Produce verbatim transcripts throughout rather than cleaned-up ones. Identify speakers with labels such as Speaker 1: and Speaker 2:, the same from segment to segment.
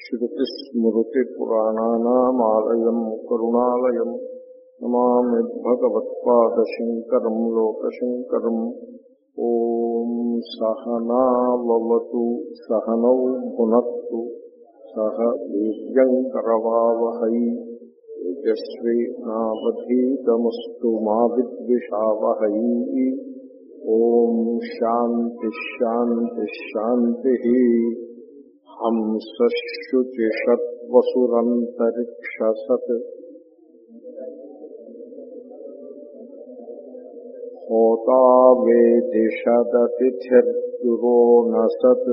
Speaker 1: श्रुतिस्मृतिपुराणानामालयम् करुणालयम् नमामि भगवत्पादशङ्करम् लोकशङ्करम्। ॐ सहनाववतु सहनौ भुनक्तु सह वीर्यङ्करवावहै तेजस्वी नावधीतमस्तु मा विद्विषावहै। ॐ शान्ति शान्ति शान्तिः। हंसश्रुतिषत्वसुरन्तरिक्षसत् होता वेदिषदतिथिर्दुरो न सत्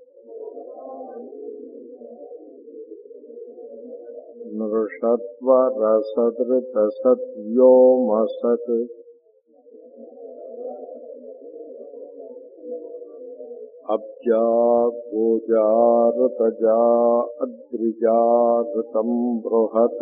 Speaker 1: नृषत्वरसदृतसद्व्योमसत् अब्जा गोजारतजा अद्रिजारतं बृहत्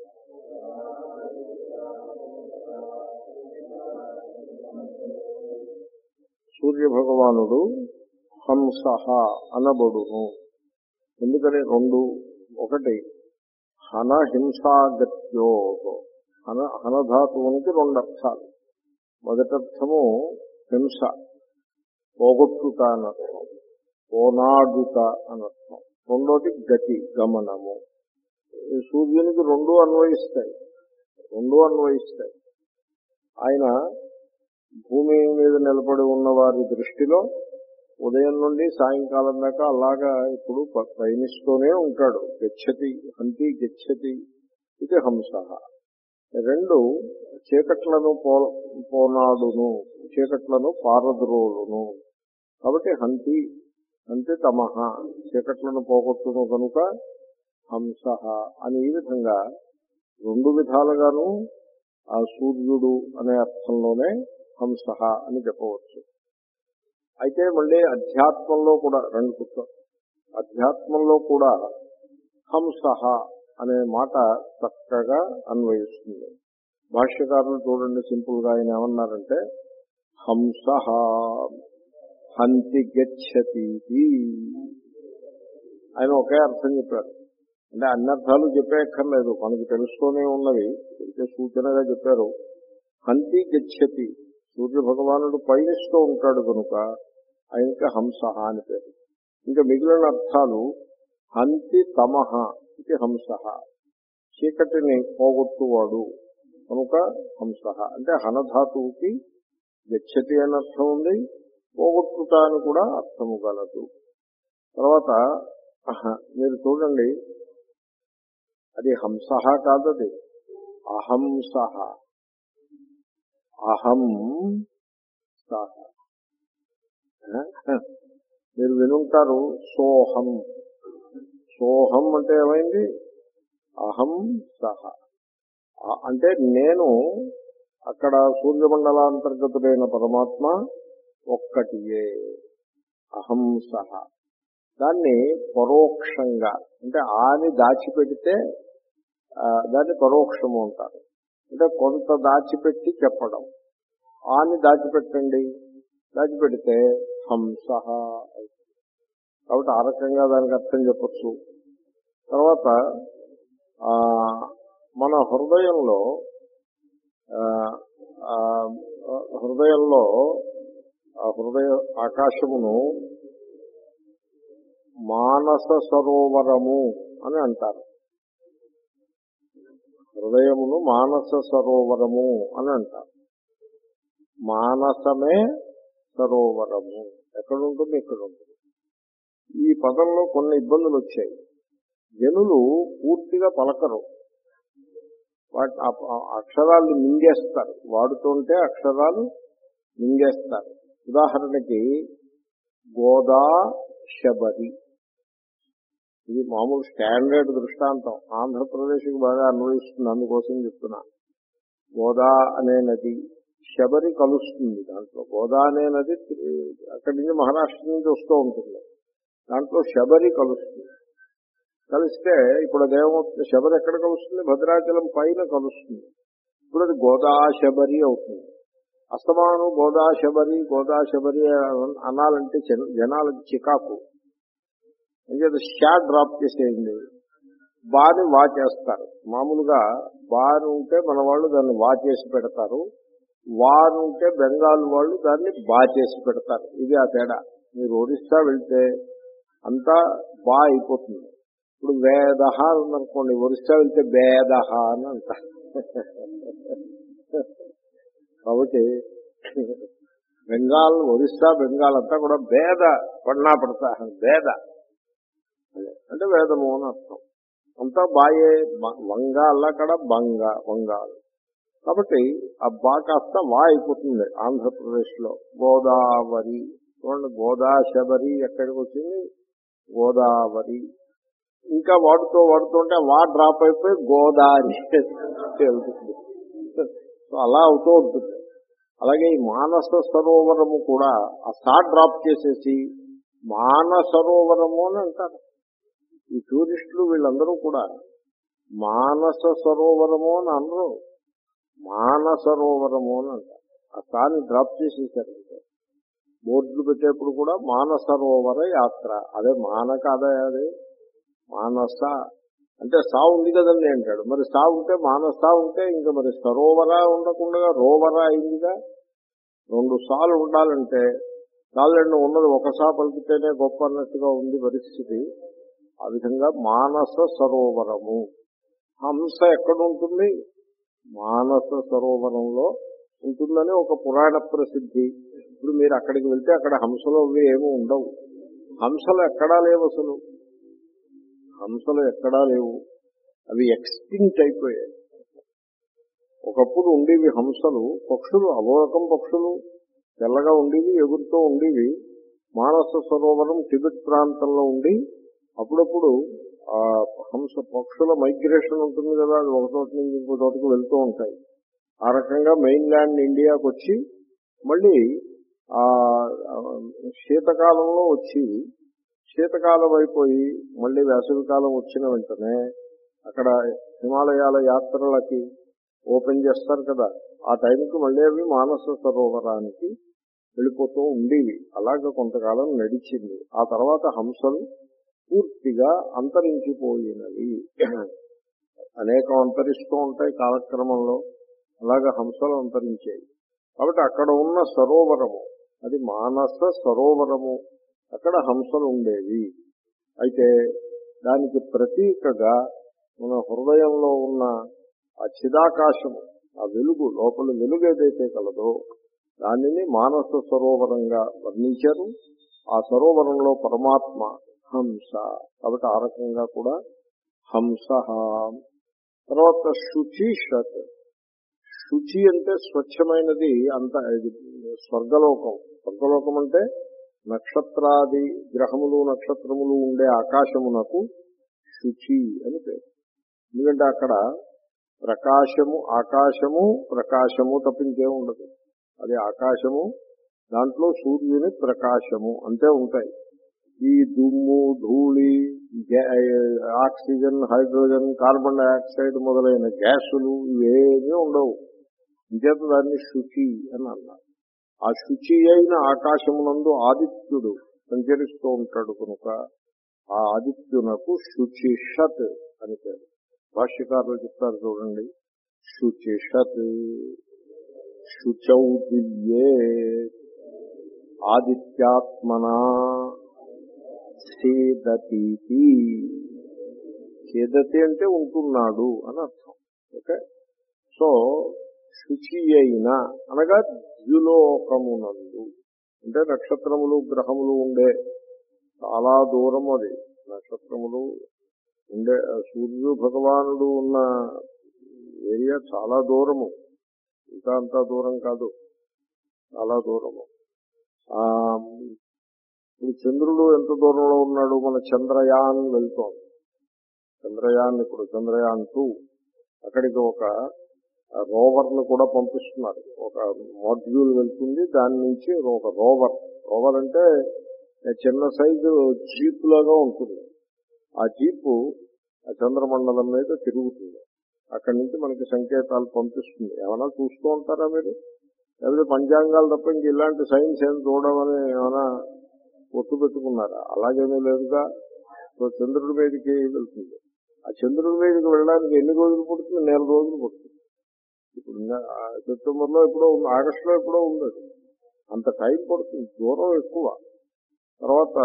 Speaker 1: సూర్య భగవానుడు హంసః అనబడును. ఎందుకని రెండు, ఒకటి హన హింసాగత్యో, హన హనధాతువునికి రెండు అర్థాలు. మొదటర్థము హింస, పోగొట్టుట అనర్థం, పోనాడుట అనర్థం. రెండోది గతి, గమనము. ఈ సూర్యునికి రెండు అన్వయిస్తాయి, రెండు అన్వయిస్తాయి. ఆయన భూమి మీద నిలబడి ఉన్న వారి దృష్టిలో ఉదయం నుండి సాయంకాలం దాకా అలాగా ఇప్పుడు పయనిస్తూనే ఉంటాడు. గచ్చతి హంతి గచ్చతి ఇది హంసః. రెండు, చీకట్లను పో పోనాడును, చీకట్లను పారద్రోలును. కాబట్టి హంతి అంటే తమః, చీకట్లను పోగొట్టును కనుక హంసః అని ఈ విధంగా రెండు విధాలుగాను ఆ సూర్యుడు అనే అర్థంలోనే హంసః అని చెప్పవచ్చు. అయితే మళ్ళీ అధ్యాత్మంలో కూడా రెండు పుస్తకం అధ్యాత్మంలో కూడా హంసః అనే మాట చక్కగా అన్వయిస్తుంది. భాష్యకారులు చూడండి, సింపుల్ గా ఆయన ఏమన్నారంటే హంసః హంతి గచ్చతి. ఆయన ఒకే అర్థం చెప్పారు. అంటే అన్ని అర్థాలు చెప్పేక్కర్లేదు, మనకు తెలుస్తూనే ఉన్నవి సూచనగా చెప్పారు. హంతి గచ్చతి, సూర్య భగవానుడు పయనిస్తూ ఉంటాడు కనుక ఆయనకి హంసః అని పేరు. ఇంకా మిగిలిన అర్థాలు హంతి తమః ఇది హంసః, చీకటిని పోగొట్టువాడు కనుక హంసః. అంటే హనధాతువుకి గచ్చతి అని అర్థం ఉంది, పోగొట్టుట అని కూడా అర్థము గలదు. తర్వాత మీరు చూడండి, అది హంసః కాదది అహంసః. అహం సహ. మీరు వినుంటారు సోహం. సోహం అంటే ఏమైంది? అహం సహ అంటే నేను. అక్కడ సూర్యమండలాంతర్గతుడైన పరమాత్మ ఒక్కటియే, అహం సహ. దాన్ని పరోక్షంగా అంటే ఆని దాచిపెడితే దాన్ని పరోక్షము అంటారు. అంటే కొంత దాచిపెట్టి చెప్పడం. ఆని దాచిపెట్టండి, దాచిపెడితే హంసః. కాబట్టి ఆ రకంగా దానికి అర్థం చెప్పచ్చు. తర్వాత మన హృదయంలో హృదయంలో హృదయ ఆకాశమును మానస సరోవరము అని అంటారు. హృదయమును మానస సరోవరము అని అంటారు. మానసమే సరోవరము. ఎక్కడుంటుంది? ఇక్కడ ఉంటుంది. ఈ పదంలో కొన్ని ఇబ్బందులు వచ్చాయి. జనులు పూర్తిగా పలకరు, వాటి అక్షరాలు మింగేస్తారు. వాడుతుంటే అక్షరాలు మింగేస్తారు. ఉదాహరణకి గోదా శబరి, ఇది మామూలు స్టాండర్డ్ దృష్టాంతం. ఆంధ్రప్రదేశ్కి బాగా అన్వయిస్తుంది, అందుకోసం చెప్తున్నా. గోదా అనే నది శబరి కలుస్తుంది దాంట్లో. గోదా అనే నది అక్కడి నుంచి మహారాష్ట్ర నుంచి వస్తూ ఉంటుంది. దాంట్లో శబరి కలుస్తుంది. కలిస్తే ఇప్పుడు అదేమవుతుంది? శబరి ఎక్కడ కలుస్తుంది? భద్రాచలం పైన కలుస్తుంది. ఇప్పుడు అది గోదా శబరి అవుతుంది. అస్తమానం గోదాశబరి గోదాశబరి అనాలంటే జనాలకు చికాకు. అంటే షా డ్రాప్ చేసేయండి, బాని వా చేస్తారు. మామూలుగా బాని ఉంటే మన వాళ్ళు దాన్ని వా చేసి పెడతారు, వారు ఉంటే బెంగాల్ వాళ్ళు దాన్ని బా చేసి పెడతారు. ఇది ఆ తేడా. మీరు ఒరిస్సా వెళ్తే అంతా బా అయిపోతుంది. ఇప్పుడు వేదహ ఉందనుకోండి, ఒరిస్సా వెళ్తే వేదహ అని అంటారు. కాబట్టి బెంగాల్, ఒరిస్సా, బెంగాల్ అంతా కూడా వేద పడినా పడతా వేద అంటే వేదము అని అర్థం. అంతా బాయే. వంగాల కడ బంగ వంగాలు. కాబట్టి ఆ బా కాస్త వా అయిపోతుంది. ఆంధ్రప్రదేశ్ లో గోదావరి చూడండి, గోదాశబరి ఎక్కడికి వచ్చింది, గోదావరి. ఇంకా వాడుతూ వాడుతుంటే వా డ్రాప్ అయిపోయి గోదావరి వెళ్తుంది. సో అలా అవుతూ ఉంటుంది. అలాగే ఈ మానస సరోవరము కూడా ఆ సా డ్రాప్ చేసేసి మానసరోవరము అని అంటారు. ఈ టూరిస్టులు వీళ్ళందరూ కూడా మానస సరోవరము అని అనరు, మానసరోవరము అని అంటారు. ఆ సాని డ్రాప్ చేసేసారు. బోర్డులు పెట్టేప్పుడు కూడా మానసరోవర యాత్ర. అదే మానక అదే అదే మానస అంటే సా ఉంది కదండి అంటాడు. మరి సా ఉంటే మానస ఉంటే ఇంకా మరి సరోవర ఉండకుండా రోవర అయిందిగా. రెండు సార్లు ఉండాలంటే సార్లు ఉన్నది ఒక సా పలికితేనే గొప్ప అన్నట్టుగా ఉంది పరిస్థితి. ఆ విధంగా మానస సరోవరము. హంస ఎక్కడ ఉంటుంది, మానస సరోవరంలో ఉంటుందని ఒక పురాణ ప్రసిద్ధి. ఇప్పుడు మీరు అక్కడికి వెళ్తే అక్కడ హంసలు అవి ఏమీ ఉండవు. హంసలు ఎక్కడా లేవు, అసలు హంసలు ఎక్కడా లేవు. అవి ఎక్స్టింక్ట్ అయిపోయాయి. ఒకప్పుడు ఉండేవి హంసలు, పక్షులు, అవో రకం పక్షులు తెల్లగా ఉండేవి, ఎగురుతూ ఉండేవి. మానస సరోవరం టిబెట్ ప్రాంతంలో ఉండి అప్పుడప్పుడు ఆ హంస పక్షుల మైగ్రేషన్ ఉంటుంది కదా, అది ఒక చోట నుంచి ఇంకో చోటకు వెళ్తూ ఉంటాయి. ఆ రకంగా మెయిన్ ల్యాండ్ ఇండియాకు వచ్చి మళ్ళీ ఆ శీతకాలంలో వచ్చి శీతకాలం అయిపోయి మళ్ళీ వేసవికాలం వచ్చిన వెంటనే అక్కడ హిమాలయాల యాత్రలకి ఓపెన్ చేస్తారు కదా, ఆ టైంకి మళ్ళీ అవి మానస సరోవరానికి వెళ్ళిపోతూ ఉండేవి. అలాగే కొంతకాలం నడిచింది. ఆ తర్వాత హంసలు పూర్తిగా అంతరించిపోయినవి. అనేకం అంతరిస్తూ ఉంటాయి కాలక్రమంలో, అలాగే హంసలు అంతరించాయి. కాబట్టి అక్కడ ఉన్న సరోవరము అది మానస సరోవరము. అక్కడ హంసలు ఉండేవి. అయితే దానికి ప్రతీకగా మన హృదయంలో ఉన్న ఆ చిదాకాశము, ఆ వెలుగు, లోపల వెలుగు ఏదైతే కలదో దానిని మానస సరోవరంగా వర్ణించారు. ఆ సరోవరంలో పరమాత్మ హంస. కాబట్టి ఆ రకంగా కూడా హంస. తర్వాత శుచి షత్. శుచి అంటే స్వచ్ఛమైనది. అంత స్వర్గలోకం. స్వర్గలోకం అంటే నక్షత్రాది గ్రహములు నక్షత్రములు ఉండే ఆకాశమునకు శుచి అని పేరు. ఎందుకంటే అక్కడ ప్రకాశము, ఆకాశము ప్రకాశము తప్పించే ఉండదు. అది ఆకాశము, దాంట్లో సూర్యుని ప్రకాశము అంతే ఉంటాయి. ఈ దుమ్ము, ధూళి, ఆక్సిజన్, హైడ్రోజన్, కార్బన్ డైఆక్సైడ్ మొదలైన గ్యాసులు ఇవేమీ ఉండవు. ఇంచేత దాన్ని శుచి అని అన్నారు. ఆ శుచి అయిన ఆకాశమునందు ఆదిత్యుడు సంచరిస్తూ ఉంటాడు కనుక ఆ ఆదిత్యునకు శుచిషత్ అని పేరు. భాష్యకారులు చెప్తారు చూడండి, శుచిషత్ శుచౌ దివ్యే ఆదిత్యాత్మనా సేదతీతి. సేదతి అంటే ఉంటున్నాడు అని అర్థం. ఓకే. సో శుచి అయిన అనగా ద్యులోకమునందు అంటే నక్షత్రములు గ్రహములు ఉండే చాలా దూరం. అది నక్షత్రములు ఉండే సూర్యుడు భగవానుడు ఉన్న ఏరియా చాలా దూరము. ఇంకా అంత దూరం కాదు, చాలా దూరము. ఆ ఇప్పుడు చంద్రుడు ఎంత దూరంలో ఉన్నాడు, మన చంద్రయాన్ వెళ్తోంది. చంద్రయాన్ ఇప్పుడు చంద్రయాన్ టూ అక్కడికి ఒక రోవర్ ను కూడా పంపిస్తున్నారు. ఒక మాడ్యూల్ వెళ్తుంది, దాని నుంచి ఒక రోవర్. రోవర్ అంటే చిన్న సైజు జీప్ లాగా ఉంటుంది. ఆ జీపు ఆ చంద్రమండలం మీద తిరుగుతుంది. అక్కడి నుంచి మనకి సంకేతాలు పంపిస్తుంది. ఏమైనా చూస్తూ ఉంటారా మీరు? లేకపోతే పంచాంగాలు తప్ప ఇంక ఇలాంటి సైన్స్ ఏం చూడమని ఏమైనా ఒట్టు పెట్టుకున్నారా? అలాగేమీ లేదుగా. సో చంద్రుడి మీదకి వెళ్తుంది. ఆ చంద్రుడి మీదకి వెళ్ళడానికి ఎన్ని రోజులు పడుతుంది? నెల రోజులు పడుతుంది. ఇప్పుడు సెప్టెంబర్లో ఎప్పుడో ఉంది, ఆగస్టులో ఎప్పుడో ఉంది. అంత టైం పడుతుంది, దూరం ఎక్కువ. తర్వాత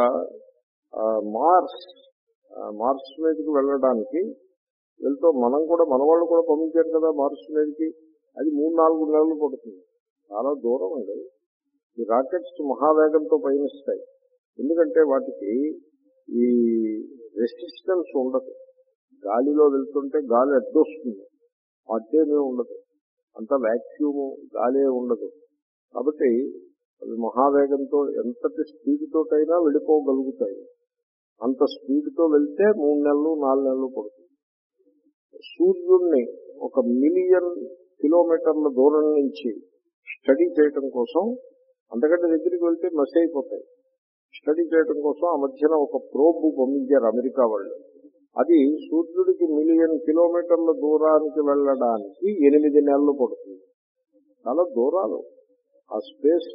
Speaker 1: మార్స్ మార్స్ మీదకి వెళ్ళడానికి వెళ్తూ మనం కూడా మన వాళ్ళు కూడా పంపించారు కదా మార్స్ మీదకి, అది మూడు నాలుగు నెలలు పడుతుంది. చాలా దూరం అండి. ఈ రాకెట్స్ మహావేగంతో పయనిస్తాయి. ఎందుకంటే వాటికి ఈ రెసిస్టెన్స్ ఉండదు. గాలిలో వెళ్తుంటే గాలి అడ్డొస్తుంది, అడ్డేమీ ఉండదు. అంత వ్యాక్యూము గాలే ఉండదు. కాబట్టి అవి మహావేగంతో ఎంతటి స్పీడ్ తోటైనా వెళ్ళిపోగలుగుతాయి. అంత స్పీడ్ తో వెళ్తే మూడు నెలలు నాలుగు నెలలు పడుతుంది. సూర్యుడిని ఒక మిలియన్ కిలోమీటర్ల దూరం నుంచి స్టడీ చేయటం కోసం, అంతకంటే దగ్గరికి వెళ్తే మస్ అయిపోతాయి, స్టడీ చేయటం కోసం ఆ మధ్యన ఒక ప్రోబ్ పంపించారు అమెరికా వాళ్ళు. అది సూర్యుడికి మిలియన్ కిలోమీటర్ల దూరానికి వెళ్ళడానికి ఎనిమిది నెలలు పడుతుంది. చాలా దూరాలు. ఆ స్పేస్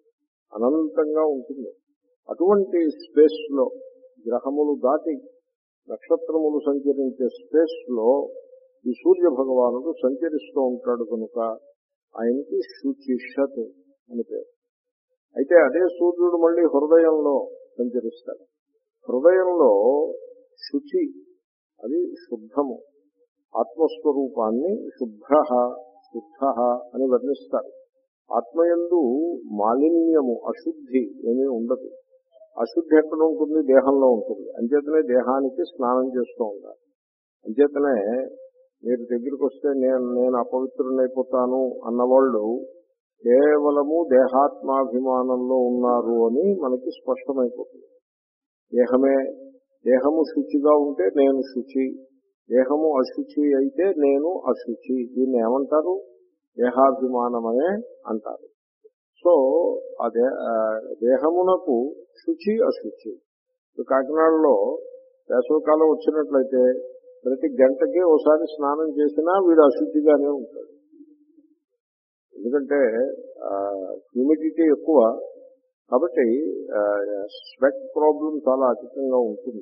Speaker 1: అనంతంగా ఉంటుంది. అటువంటి స్పేస్ లో గ్రహములు దాటి నక్షత్రములు సంచరించే స్పేస్ లో ఈ సూర్య భగవానుడు సంచరిస్తూ ఉంటాడు కనుక ఆయనకి శుచిషత్ అని పేరు. అయితే అదే సూర్యుడు మళ్ళీ హృదయంలో సంచరిస్తాడు. హృదయంలో శుచి, అది శుద్ధము. ఆత్మస్వరూపాన్ని శుభ్ర శుద్ధ అని వర్ణిస్తారు. ఆత్మయందు మాలిన్యము, అశుద్ధి ఏమీ ఉండదు. అశుద్ధి ఎక్కడ ఉంటుంది? దేహంలో ఉంటుంది. అంచేతనే దేహానికి స్నానం చేస్తూ ఉంటారు. అంచేతనే మీరు దగ్గరికి వస్తే నేను నేను అపవిత్రునైపోతాను అన్నవాళ్ళు కేవలము దేహాత్మాభిమానంలో ఉన్నారు అని మనకి స్పష్టమైపోతుంది. దేహమే దేహము శుచిగా ఉంటే నేను శుచి, దేహము అశుచి అయితే నేను అశుచి. దీన్ని ఏమంటారు? దేహాభిమానమనే అంటారు. సో అదే దేహమునకు శుచి అశుచి. కాకినాడలో వేసవికాలం వచ్చినట్లయితే ప్రతి గంటకి ఒకసారి స్నానం చేసినా వీడు అశుచిగానే ఉంటాడు. ఎందుకంటే హ్యూమిడిటీ ఎక్కువ కాబట్టి స్వెట్ ప్రాబ్లం చాలా అధికంగా ఉంటుంది.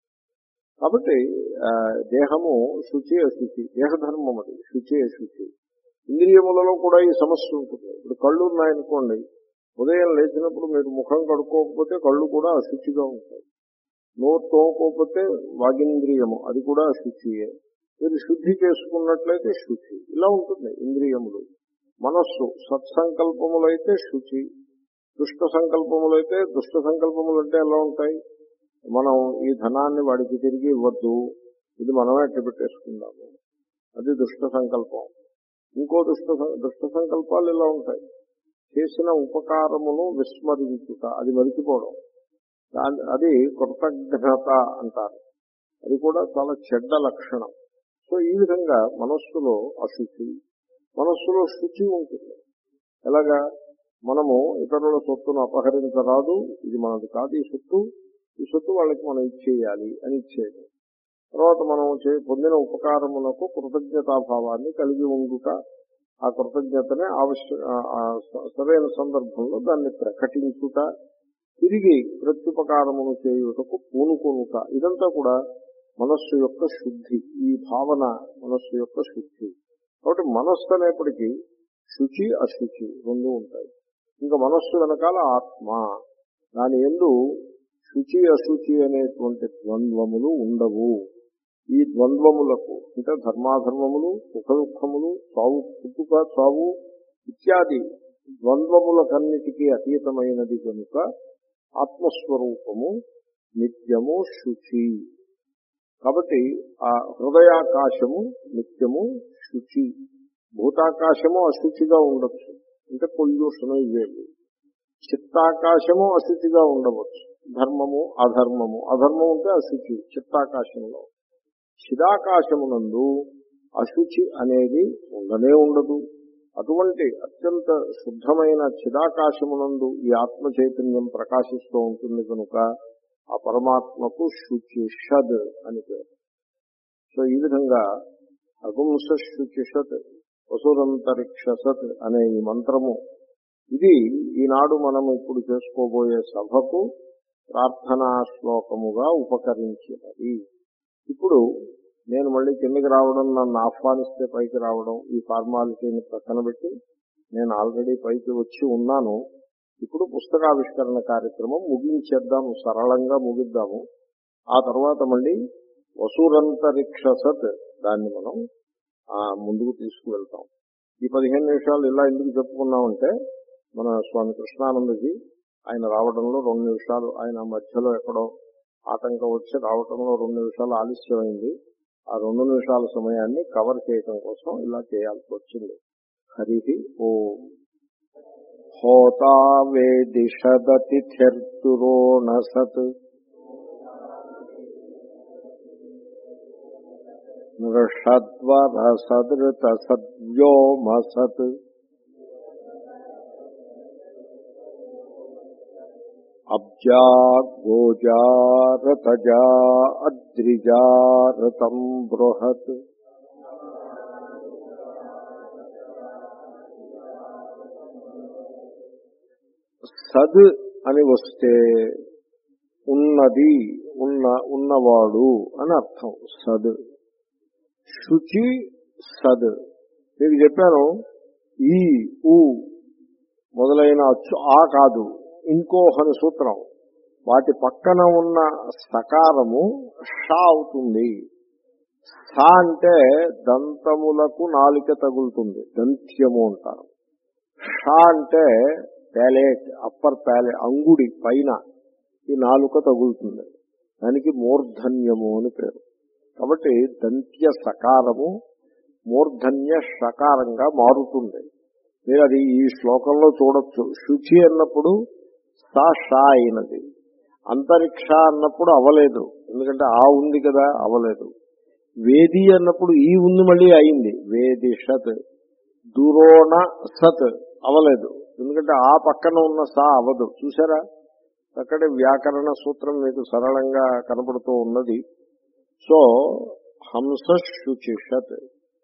Speaker 1: కాబట్టి దేహము శుచి అశుచి, దేహధర్మం అది శుచి అశుచి. ఇంద్రియములలో కూడా ఈ సమస్య ఉంటుంది. ఇప్పుడు కళ్ళు ఉన్నాయనుకోండి, ఉదయం లేచినప్పుడు మీరు ముఖం కడుక్కోకపోతే కళ్ళు కూడా అశుచిగా ఉంటాయి. నోరు తోముకోకపోతే వాగింద్రియము అది కూడా అశుచియే. మీరు శుద్ధి చేసుకున్నట్లయితే శుచి. ఇలా ఉంటుంది ఇంద్రియములు. మనస్సు సత్సంకల్పములైతే శుచి, దుష్ట సంకల్పములైతే, దుష్ట సంకల్పములు అంటే ఎలా ఉంటాయి? మనం ఈ ధనాన్ని వాడికి తిరిగి ఇవ్వద్దు, ఇది మనమే అట్ట పెట్టేసుకుందాము, అది దుష్ట సంకల్పం. ఇంకో దుష్ట దుష్ట సంకల్పాలు ఇలా ఉంటాయి. చేసిన ఉపకారమును విస్మరించుట, అది మరిచిపోవడం, దాని అది కృతజ్ఞత అంటారు. అది కూడా చాలా చెడ్డ లక్షణం. సో ఈ విధంగా మనస్సులో అశుచి, మనస్సులో శుచి ఉంటుంది. ఎలాగా? మనము ఇతరుల సొత్తును అపహరించరాదు, ఇది మనది కాదు ఈ సొత్తు, ఈ సొత్తు వాళ్ళకి మనం ఇచ్చేయాలి అని ఇచ్చేది. తర్వాత మనం పొందిన ఉపకారములకు కృతజ్ఞతాభావాన్ని కలిగి ఉండుట, ఆ కృతజ్ఞతనే ఆవశ్య సరైన సందర్భంలో దాన్ని ప్రకటించుట, తిరిగి ప్రత్యుపకారమును చేయుటకు పూనుకొనుట, ఇదంతా కూడా మనస్సు యొక్క శుద్ధి. ఈ భావన మనస్సు యొక్క శుద్ధి. కాబట్టి మనస్సు అనేప్పటికీ శుచి అశుచి రెండు ఉంటాయి. ఇంకా మనస్సు వెనకాల ఆత్మ, దాని యందు శుచి అశుచి అనేటువంటి ద్వంద్వములు ఉండవు. ఈ ద్వంద్వములకు అంటే ధర్మాధర్మములు, సుఖ దుఃఖములు, చావు పుట్టుక చావు ఇత్యాది ద్వంద్వములకన్నిటికీ అతీతమైనది కనుక ఆత్మస్వరూపము నిత్యము శుచి. కాబట్టి ఆ హృదయాకాశము నిత్యము శుచి. భూతాకాశము అశుచిగా ఉండొచ్చు, అంటే పొల్యూషన్ ఇవేవి. చిత్తాకాశము అశుచిగా ఉండవచ్చు, ధర్మము అధర్మము. అధర్మం ఉంటే అశుచి చిత్తాకాశంలో. చిదాకాశమునందు అశుచి అనేది ఉండనే ఉండదు. అటువంటి అత్యంత శుద్ధమైన చిదాకాశమునందు ఈ ఆత్మ చైతన్యం ప్రకాశిస్తూ ఉంటుంది కనుక ఆ పరమాత్మకు శుచిషద్ అని పేరు. సో ఈ విధంగా అగుంస శుచిషత్ వసురంతరిక్షసత్ అనే ఈ మంత్రము, ఇది ఈనాడు మనం ఇప్పుడు చేసుకోబోయే సభకు ప్రార్థనా శ్లోకముగా ఉపకరించినది. ఇప్పుడు నేను మళ్ళీ కిందకి రావడం, నన్ను ఆహ్వానిస్తే పైకి రావడం, ఈ ఫార్మాలిటీని పక్కన పెట్టి నేను ఆల్రెడీ పైకి వచ్చి ఉన్నాను. ఇప్పుడు పుస్తకావిష్కరణ కార్యక్రమం ముగించేద్దాము, సరళంగా ముగిద్దాము. ఆ తర్వాత మళ్ళీ వసురంతరిక్ష సత్ దాన్ని మనం ఆ ముందుకు తీసుకువెళ్తాం. ఈ పదిహేను నిమిషాలు ఇలా ఎందుకు చెప్పుకున్నామంటే, మన స్వామి కృష్ణానందజీ ఆయన రావడంలో రెండు నిమిషాలు ఆయన మధ్యలో ఎక్కడో ఆటంకం వచ్చి రావడంలో రెండు నిమిషాలు ఆలస్యమైంది. ఆ రెండు నిమిషాల సమయాన్ని కవర్ చేయడం కోసం ఇలా చేయాల్సి వచ్చింది. హరి ఓం. హోతా వేదిషదతిథిర్తురో నసత్ నృషద్వర సదృత సద్వ్యోమసత్ అబ్జా గోజా రతజా అద్రిజా రతం బృహత్ సద్ అని వస్తే ఉన్నది, ఉన్న ఉన్నవాడు అని అర్థం. సద్ శుచి సద్. మీకు చెప్పాను ఈ ఊ మొదలైన అచ్చు ఆ కాదు, ఇంకో అని సూత్రం. వాటి పక్కన ఉన్న సకారము షా అవుతుంది. సా అంటే దంతములకు నాలిక తగులుతుంది, దంత్యము అంటారు. షా అంటే ప్యాలెట్, అప్పర్ ప్యాలెట్, అంగుడి పైన ఈ నాలుక తగులుతుంది, దానికి మూర్ధన్యము అని పేరు. కాబట్టి దంత్య సకారము మూర్ధన్య షకారంగా మారుతుంది. మీరు అది ఈ శ్లోకంలో చూడొచ్చు. శుచి అన్నప్పుడు సా షా అయినది, అంతరిక్ష అన్నప్పుడు అవలేదు, ఎందుకంటే ఆ ఉంది కదా, అవలేదు. వేది అన్నప్పుడు ఈ ఉంది, మళ్ళీ అయింది, వేది షత్. దురోణ సత్ అవలేదు, ఎందుకంటే ఆ పక్కన ఉన్న సా అవదు. చూసారా, అక్కడ వ్యాకరణ సూత్రం మీకు సరళంగా కనపడుతూ ఉన్నది. సో హంస శుచిషత్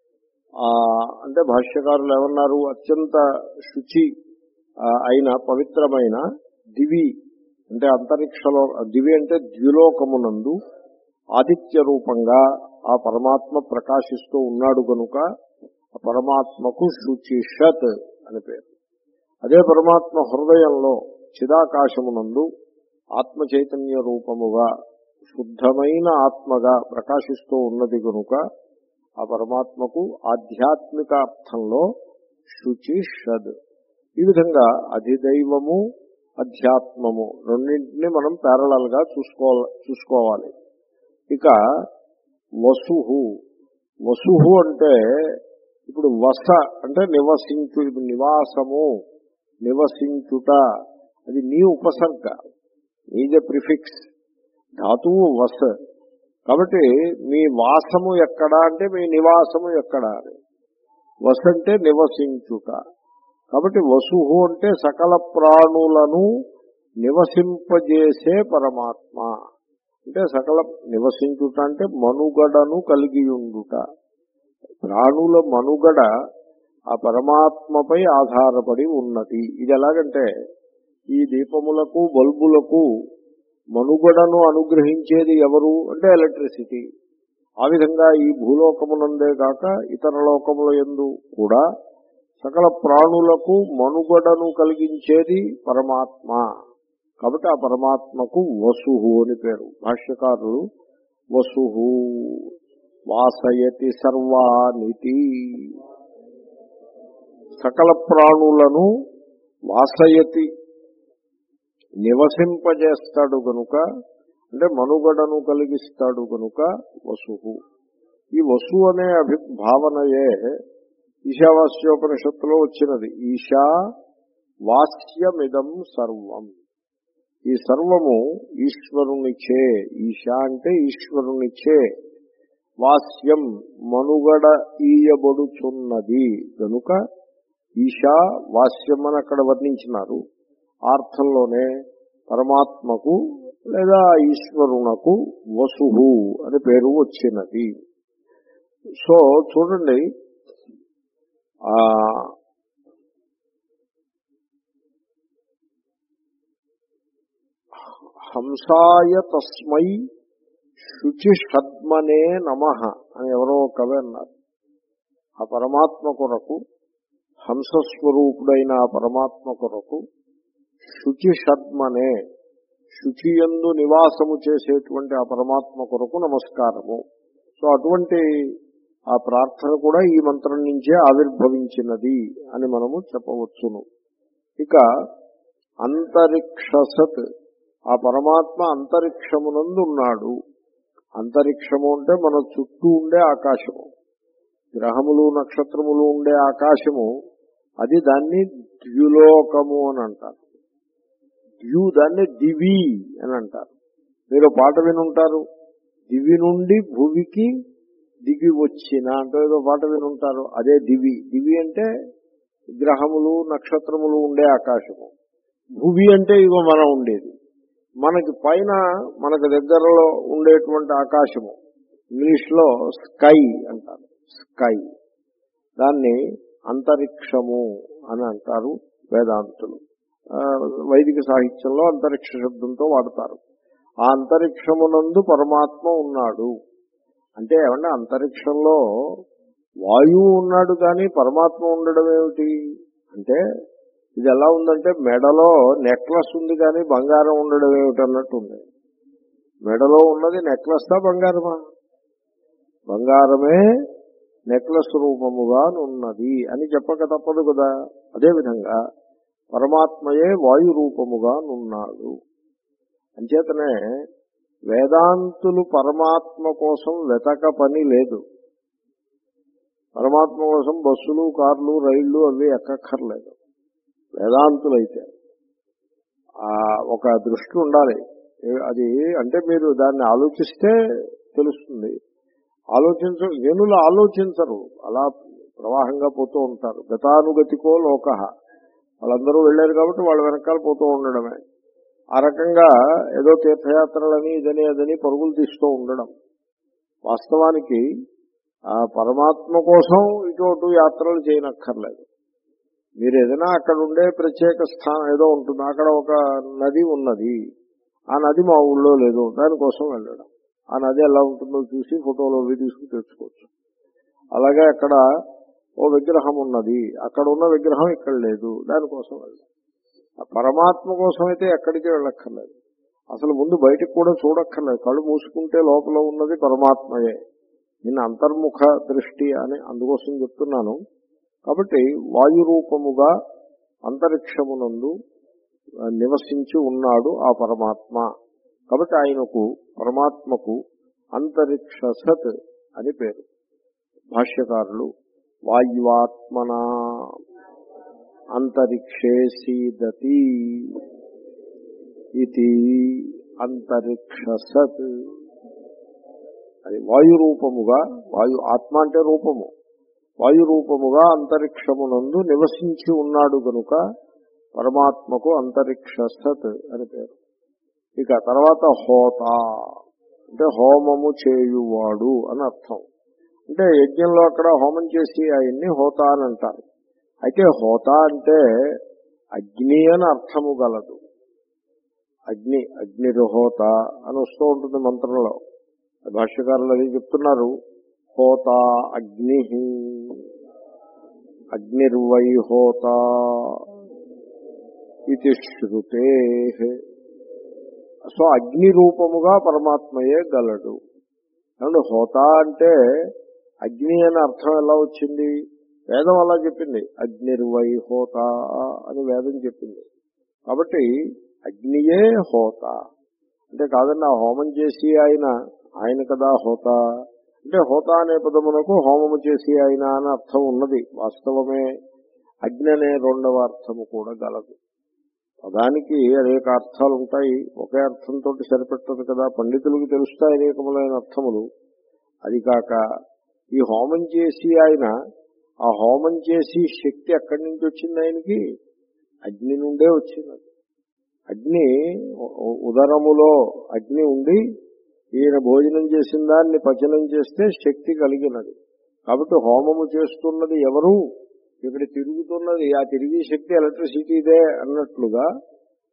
Speaker 1: అంటే భాష్యకారులు ఏమన్నారు, అత్యంత శుచి అయిన పవిత్రమైన దివి అంటే అంతరిక్షలో, దివి అంటే ద్విలోకమునందు ఆదిత్య రూపంగా ఆ పరమాత్మ ప్రకాశిస్తూ ఉన్నాడు కనుక ఆ పరమాత్మకు శుచిషత్ అని పేరు. అదే పరమాత్మ హృదయంలో చిదాకాశమునందు ఆత్మ చైతన్య రూపముగా శుద్ధమైన ఆత్మగా ప్రకాశిస్తూ ఉన్నది కనుక ఆ పరమాత్మకు ఆధ్యాత్మిక అర్థంలో శుచి షద్. ఈ విధంగా అధిదైవము అధ్యాత్మము రెండింటినీ మనం ప్యారలల్ గా చూసుకో చూసుకోవాలి ఇక వసుహు, వసుహు అంటే ఇప్పుడు వస అంటే నివసించు, నివాసము, నివసించుట, అది నీ ఉపసర్గ, నీజ ప్రిఫిక్స్, ధాతువు వస. కాబట్టి మీ వాసము ఎక్కడా అంటే మీ నివాసము ఎక్కడా అని. వస అంటే నివసించుట. కాబట్టి వసుహు అంటే సకల ప్రాణులను నివసింపజేసే పరమాత్మ. అంటే సకల నివసించుట అంటే మనుగడను కలిగి ఉండుట. ప్రాణుల మనుగడ ఆ పరమాత్మపై ఆధారపడి ఉన్నది. ఇది ఎలాగంటే ఈ దీపములకు బల్బులకు మనుగడను అనుగ్రహించేది ఎవరు అంటే ఎలక్ట్రిసిటీ. ఆ విధంగా ఈ భూలోకమునందే కాక ఇతర లోకముల యందు కూడా సకల ప్రాణులకు మనుగడను కలిగించేది పరమాత్మ. కాబట్టి ఆ పరమాత్మకు వసుహు అని పేరు. భాష్యకారులు వసుహు వాసయతి సర్వానితి, సకల ప్రాణులను వాసయతి నివసింపజేస్తాడు గనుక, అంటే మనుగడను కలిగిస్తాడు గనుక వసుహు. ఈ వసు అనే అభిభావనయే ఈశావాస్యోపనిషత్తులో వచ్చినది. ఈశా వాస్యమిదం సర్వం. ఈ సర్వము ఈశ్వరునిచే, ఈశా అంటే ఈశ్వరునిచే, వాస్యం మనుగడ ఈయబడుచున్నది గనుక ఈశా వాస్యం అని అక్కడ వర్ణించినారు. అర్థంలోనే పరమాత్మకు లేదా ఈశ్వరునకు వసుహు అని పేరు వచ్చినది. సో చూడండి, ఆ హంసాయ తస్మై శుచిషద్మనే నమః అని ఎవరో కవి అన్నారు. ఆ పరమాత్మ కొరకు, హంసస్వరూపుడైన ఆ పరమాత్మ కొరకు శుచిషద్మనే, శుచియందు నివాసము చేసేటువంటి ఆ పరమాత్మ కొరకు నమస్కారము. సో అటువంటి ఆ ప్రార్థన కూడా ఈ మంత్రం నుంచే ఆవిర్భవించినది అని మనము చెప్పవచ్చును. ఇక అంతరిక్షసత్, ఆ పరమాత్మ అంతరిక్షమునందు ఉన్నాడు. అంతరిక్షము అంటే మన చుట్టూ ఉండే ఆకాశము, గ్రహములు నక్షత్రములు ఉండే ఆకాశము, అది దాన్ని ద్యులోకము అని అంటారు. ద్యు దాన్ని దివి అని అంటారు. మీరు పాట వినుంటారు, దివి నుండి భువికి దిగి వచ్చిన అంటే ఏదో పాట వినుంటారు. అదే దివి. దివి అంటే గ్రహములు నక్షత్రములు ఉండే ఆకాశము. భువి అంటే ఇగో మనం ఉండేది, మనకి పైన మనకు దగ్గరలో ఉండేటువంటి ఆకాశము, ఇంగ్లీష్ లో స్కై అంటారు. స్కై, దాన్ని అంతరిక్షము అని అంటారు వేదాంతులు. వైదిక సాహిత్యంలో అంతరిక్ష శబ్దంతో వాడతారు. ఆ అంతరిక్షమునందు పరమాత్మ ఉన్నాడు అంటే ఏమంటే అంతరిక్షంలో వాయువు ఉన్నాడు కానీ పరమాత్మ ఉండడం ఏమిటి అంటే, ఇది ఎలా ఉందంటే మెడలో నెక్లెస్ ఉంది కానీ బంగారం ఉండడం ఏమిటి అన్నట్టు ఉంది. మెడలో ఉన్నది నెక్లెస్తా బంగారమా? బంగారమే నెక్లెస్ రూపముగా ఉన్నది అని చెప్పక తప్పదు కదా. అదేవిధంగా పరమాత్మయే వాయు రూపముగా నున్నాడు. అంచేతనే వేదాంతులు పరమాత్మ కోసం వెతక పని లేదు. పరమాత్మ కోసం బస్సులు, కార్లు, రైళ్లు అవి ఎక్కక్కర్లేదు. వేదాంతులైతే ఆ ఒక దృష్టి ఉండాలి. అది అంటే మీరు దాన్ని ఆలోచిస్తే తెలుస్తుంది. ఆలోచించ జనులు ఆలోచించరు, అలా ప్రవాహంగా పోతూ ఉంటారు. గతానుగతికో లోక, వాళ్ళందరూ వెళ్ళారు కాబట్టి వాళ్ళ వెనకాల పోతూ ఉండడమే. ఆ రకంగా ఏదో తీర్థయాత్రలని ఇదని అదని పరుగులు తీస్తూ ఉండడం. వాస్తవానికి ఆ పరమాత్మ కోసం ఇటు యాత్రలు చేయనక్కర్లేదు. మీరు ఏదైనా అక్కడ ఉండే ప్రత్యేక స్థానం ఏదో ఉంటుంది, అక్కడ ఒక నది ఉన్నది, ఆ నది మా ఊళ్ళో లేదు, దానికోసం వెళ్ళడం. ఆ నది ఎలా ఉంటుందో చూసి ఫోటోలు అవి తీసుకుని తెచ్చుకోవచ్చు. అలాగే అక్కడ ఓ విగ్రహం ఉన్నది, అక్కడ ఉన్న విగ్రహం ఇక్కడ లేదు, దానికోసం వెళ్ళడం. పరమాత్మ కోసం అయితే ఎక్కడికి వెళ్ళక్కర్లేదు. అసలు ముందు బయటకు కూడా చూడక్కర్లేదు. కళ్ళు మూసుకుంటే లోపల ఉన్నది పరమాత్మయే. నిన్న అంతర్ముఖ దృష్టి అని అందుకోసం చెప్తున్నాను. కాబట్టి వాయు రూపముగా అంతరిక్షమునందు నివసించి ఉన్నాడు ఆ పరమాత్మ. కాబట్టి ఆయనకు పరమాత్మకు అంతరిక్ష సత్ అని పేరు. భాష్యకారులు వాయువాత్మన అంతరిక్షే సీదతి ఇది అంతరిక్ష సత్. అది వాయు రూపముగా, వాయు ఆత్మ అంటే రూపము, వాయు రూపముగా అంతరిక్షమునందు నివసించి ఉన్నాడు గనుక పరమాత్మకు అంతరిక్ష సత్ అని పేరు. ఇక తర్వాత హోత అంటే హోమము చేయువాడు అని అర్థం. అంటే యజ్ఞంలో అక్కడ హోమం చేసి ఆయన్ని హోత అని అంటారు. అయితే హోత అంటే అగ్ని అని అర్థము గలదు. అగ్ని, అగ్నిర్హోత అని వస్తూ ఉంటుంది మంత్రంలో. భాష్యకారులు అది చెప్తున్నారు. హోత అగ్ని, అగ్నిర్వై హోత ఇది శృతే. సో అగ్ని రూపముగా పరమాత్మయే గలడు. కాబట్టి హోత అంటే అగ్ని అని అర్థం ఎలా వచ్చింది? వేదం అలా చెప్పింది. అగ్నిర్వై హోత అని వేదం చెప్పింది. కాబట్టి అగ్నియే హోత అంటే కాదండి, ఆ హోమం చేసి ఆయన ఆయన కదా హోత అంటే, హోత అనే పదమునకు హోమము చేసి ఆయన అని అర్థం ఉన్నది. వాస్తవమే. అగ్ని అనే రెండవ అర్థము కూడా గలదు. పదానికి అనేక అర్థాలు ఉంటాయి, ఒకే అర్థంతో సరిపెట్టదు కదా. పండితులకు తెలుస్తాయి అనేకములైన అర్థములు. అది కాక ఈ హోమం చేసి ఆయన, ఆ హోమం చేసి శక్తి ఎక్కడి నుంచి వచ్చింది ఆయనకి? అగ్ని నుండే వచ్చినది. అగ్ని ఉదరములో అగ్ని ఉండి ఈయన భోజనం చేసిన దాన్ని పచనం చేస్తే శక్తి కలిగినది. కాబట్టి హోమము చేస్తున్నది ఎవరు? ఇక్కడ తిరుగుతున్నది ఆ తిరిగి శక్తి ఎలక్ట్రిసిటీదే అన్నట్లుగా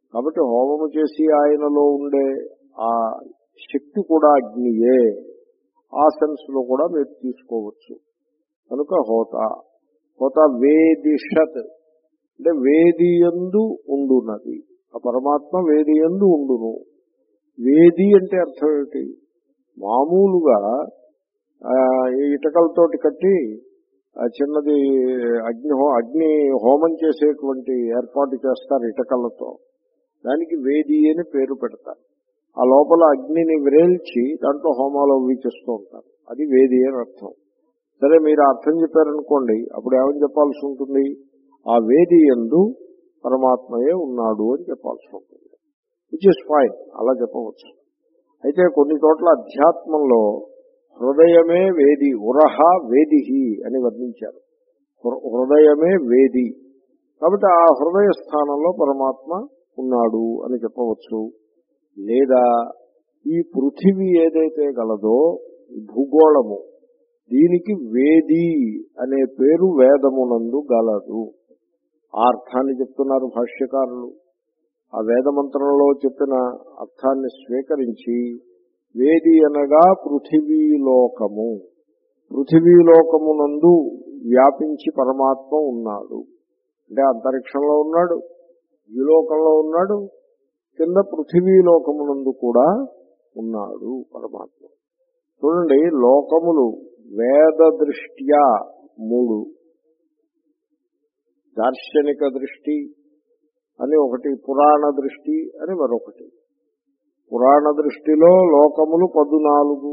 Speaker 1: కాబట్టి హోమము చేసి ఆయనలో ఉండే ఆ శక్తి కూడా అగ్నియే. ఆ సెన్స్ లో కూడా మీరు తీసుకోవచ్చు. కనుక హోత హోత వేదిషత్ అంటే వేదియందు ఉండున్నది. ఆ పరమాత్మ వేదియందు ఉండును. వేది అంటే అర్థం ఏమిటి? మామూలుగా ఇటకలతోటి కట్టి చిన్నది అగ్ని అగ్ని హోమం చేసేటువంటి ఏర్పాటు చేస్తారు ఇటకలతో. దానికి వేది అని పేరు పెడతారు. ఆ లోపల అగ్నిని వ్రేల్చి దాంట్లో హోమాలు అవి చేస్తూ ఉంటారు. అది వేది అని అర్థం. సరే, మీరు అర్థం చెప్పారనుకోండి, అప్పుడు ఏమని చెప్పాల్సి ఉంటుంది? ఆ వేది యందు పరమాత్మయే ఉన్నాడు అని చెప్పాల్సి ఉంటుంది. విచ్ ఇస్ ఫైన్, అలా చెప్పవచ్చు. అయితే కొన్ని చోట్ల అధ్యాత్మంలో హృదయమే వేది, ఉరహ వేదిహి అని వర్ణించారు. హృదయమే వేది. కాబట్టి ఆ హృదయ స్థానంలో పరమాత్మ ఉన్నాడు అని చెప్పవచ్చు. లేదా ఈ పృథివీ ఏదైతే గలదో భూగోళము, దీనికి వేది అనే పేరు వేదమునందు గలదు. ఆ అర్థాన్ని చెప్తున్నారు భాష్యకారులు. ఆ వేదమంత్రంలో చెప్పిన అర్థాన్ని స్వీకరించి వేది అనగా పృథివీలోకము, పృథివీలోకమునందు వ్యాపించి పరమాత్మ ఉన్నాడు. అంటే అంతరిక్షంలో ఉన్నాడు, ద్విలోకంలో ఉన్నాడు, కింద పృథివీలోకమునందు కూడా ఉన్నాడు పరమాత్మ. చూడండి, లోకములు వేద దృష్ట్యా మూడు. దార్శనిక దృష్టి అని ఒకటి, పురాణ దృష్టి అని మరొకటి. పురాణ దృష్టిలో లోకములు పద్నాలుగు,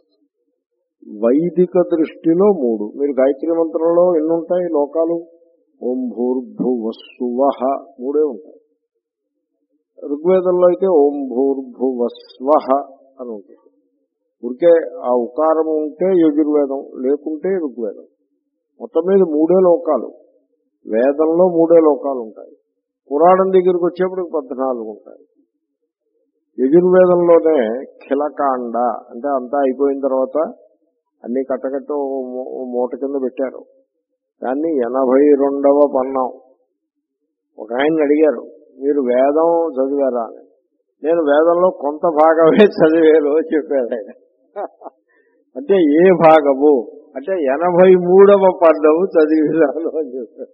Speaker 1: వైదిక దృష్టిలో మూడు. మీరు గాయత్రి మంత్రంలో ఎన్ని ఉంటాయి లోకాలు? ఓం భూర్భువస్సువః మూడే ఉంటాయి. ఋగ్వేదంలో అయితే ఓం భూర్భువస్వః అని ఉంటుంది. ఊరికే ఆ ఉకారం ఉంటే యజుర్వేదం, లేకుంటే ఋగ్వేదం. మొత్తం మీద మూడే లోకాలు. వేదంలో మూడే లోకాలు ఉంటాయి. పురాణం దగ్గరికి వచ్చేప్పటికి పద్నాలుగు ఉంటాయి. యజుర్వేదంలోనే ఖిలకాండ అంటే అంతా అయిపోయిన తర్వాత అన్ని కట్టకట్టు మూట కింద పెట్టారు. దాన్ని ఎనభై రెండవ పన్నం. ఒక ఆయన అడిగారు, మీరు వేదం చదివారా అని. నేను వేదంలో కొంత భాగమే చదివారు చెప్పారు ఆయన. అంటే ఏ భాగము అంటే ఎనభై మూడవ పన్నము చదివాను అని చెప్పారు.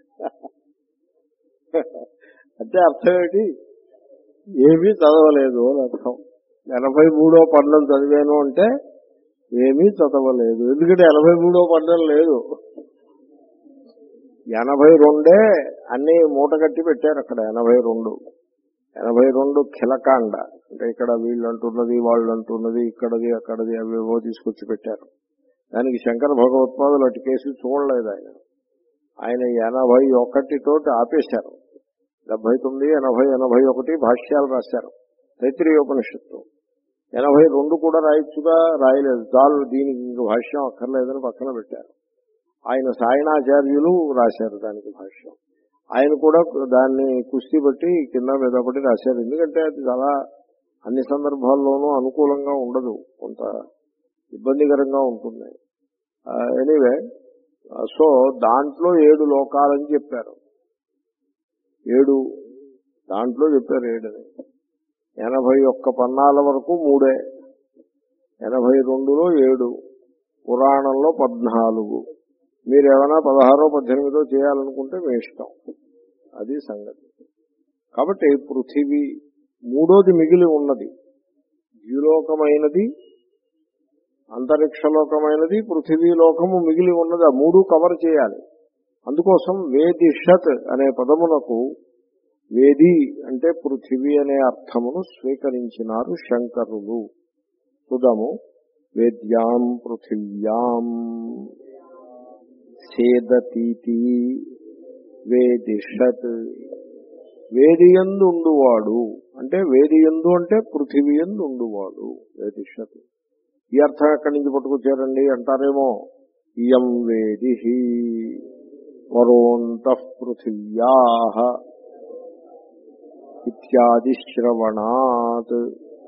Speaker 1: అంటే అర్థం ఏంటి? ఏమీ చదవలేదు అని అర్థం. ఎనభై మూడో పన్నం చదివాను అంటే ఏమీ చదవలేదు. ఎందుకంటే ఎనభై మూడో పన్నం లేదు, ఎనభై రెండే అన్ని మూట కట్టి పెట్టారు అక్కడ. ఎనభై రెండు ఎనభై రెండు ఖిలకాండ అంటే ఇక్కడ వీళ్ళు అంటున్నది, వాళ్ళు అంటున్నది, ఇక్కడది అక్కడది అవేవో తీసుకొచ్చి పెట్టారు. దానికి శంకర భగవత్పాదులు అటు కేసు చూడలేదు ఆయన. ఆయన ఎనభై ఒకటితోటి ఆపేశారు. డెబ్బై తొమ్మిది ఎనభై ఎనభై ఒకటి భాష్యాలు రాశారు తైత్రీయోపనిషత్తు. ఎనభై రెండు కూడా రాయొచ్చుగా, రాయలేదు. చాలు, దీనికి ఇంక భాష్యం అక్కర్లేదని పక్కన పెట్టారు. ఆయన సాయణాచార్యులు రాశారు దానికి భాష్యం. ఆయన కూడా దాన్ని కుస్తీ బట్టి కింద మీద పడి రాశారు. ఎందుకంటే అది చాలా అన్ని సందర్భాల్లోనూ అనుకూలంగా ఉండదు, కొంత ఇబ్బందికరంగా ఉంటుంది. ఎనీవే, సో దాంట్లో ఏడు లోకాలని చెప్పారు. ఏడు దాంట్లో చెప్పారు ఏడని. ఎనభై ఒక్క పన్నాల వరకు మూడే, ఎనభై రెండులో ఏడు, పురాణంలో పద్నాలుగు. మీరు ఏమైనా పదహారో పద్దెనిమిదో చేయాలనుకుంటే మీ ఇష్టం, అది సంగతి. కాబట్టి పృథివీ మూడోది మిగిలి ఉన్నది. ద్యులోకమైనది, అంతరిక్షలోకమైనది, పృథివీలోకము మిగిలి ఉన్నది. ఆ మూడు కవర్ చేయాలి. అందుకోసం వేదిషత్ అనే పదమునకు వేది అంటే పృథివీ అనే అర్థమును స్వీకరించినారు శంకరులు. చూద్దాము. వేద్యాం పృథివ్యాం సేదతీతి వేదిషత్. వేదియందు ఉండువాడు అంటే వేదియందు అంటే పృథివీ యందు ఉండువాడు వేదిషత్. ఈ అర్థం ఎక్కడి నుంచి పట్టుకొచ్చారండి అంటారేమో. ఇయం వేది పరోంతః పృథివ్యాః ఇత్యాది శ్రవణాత్.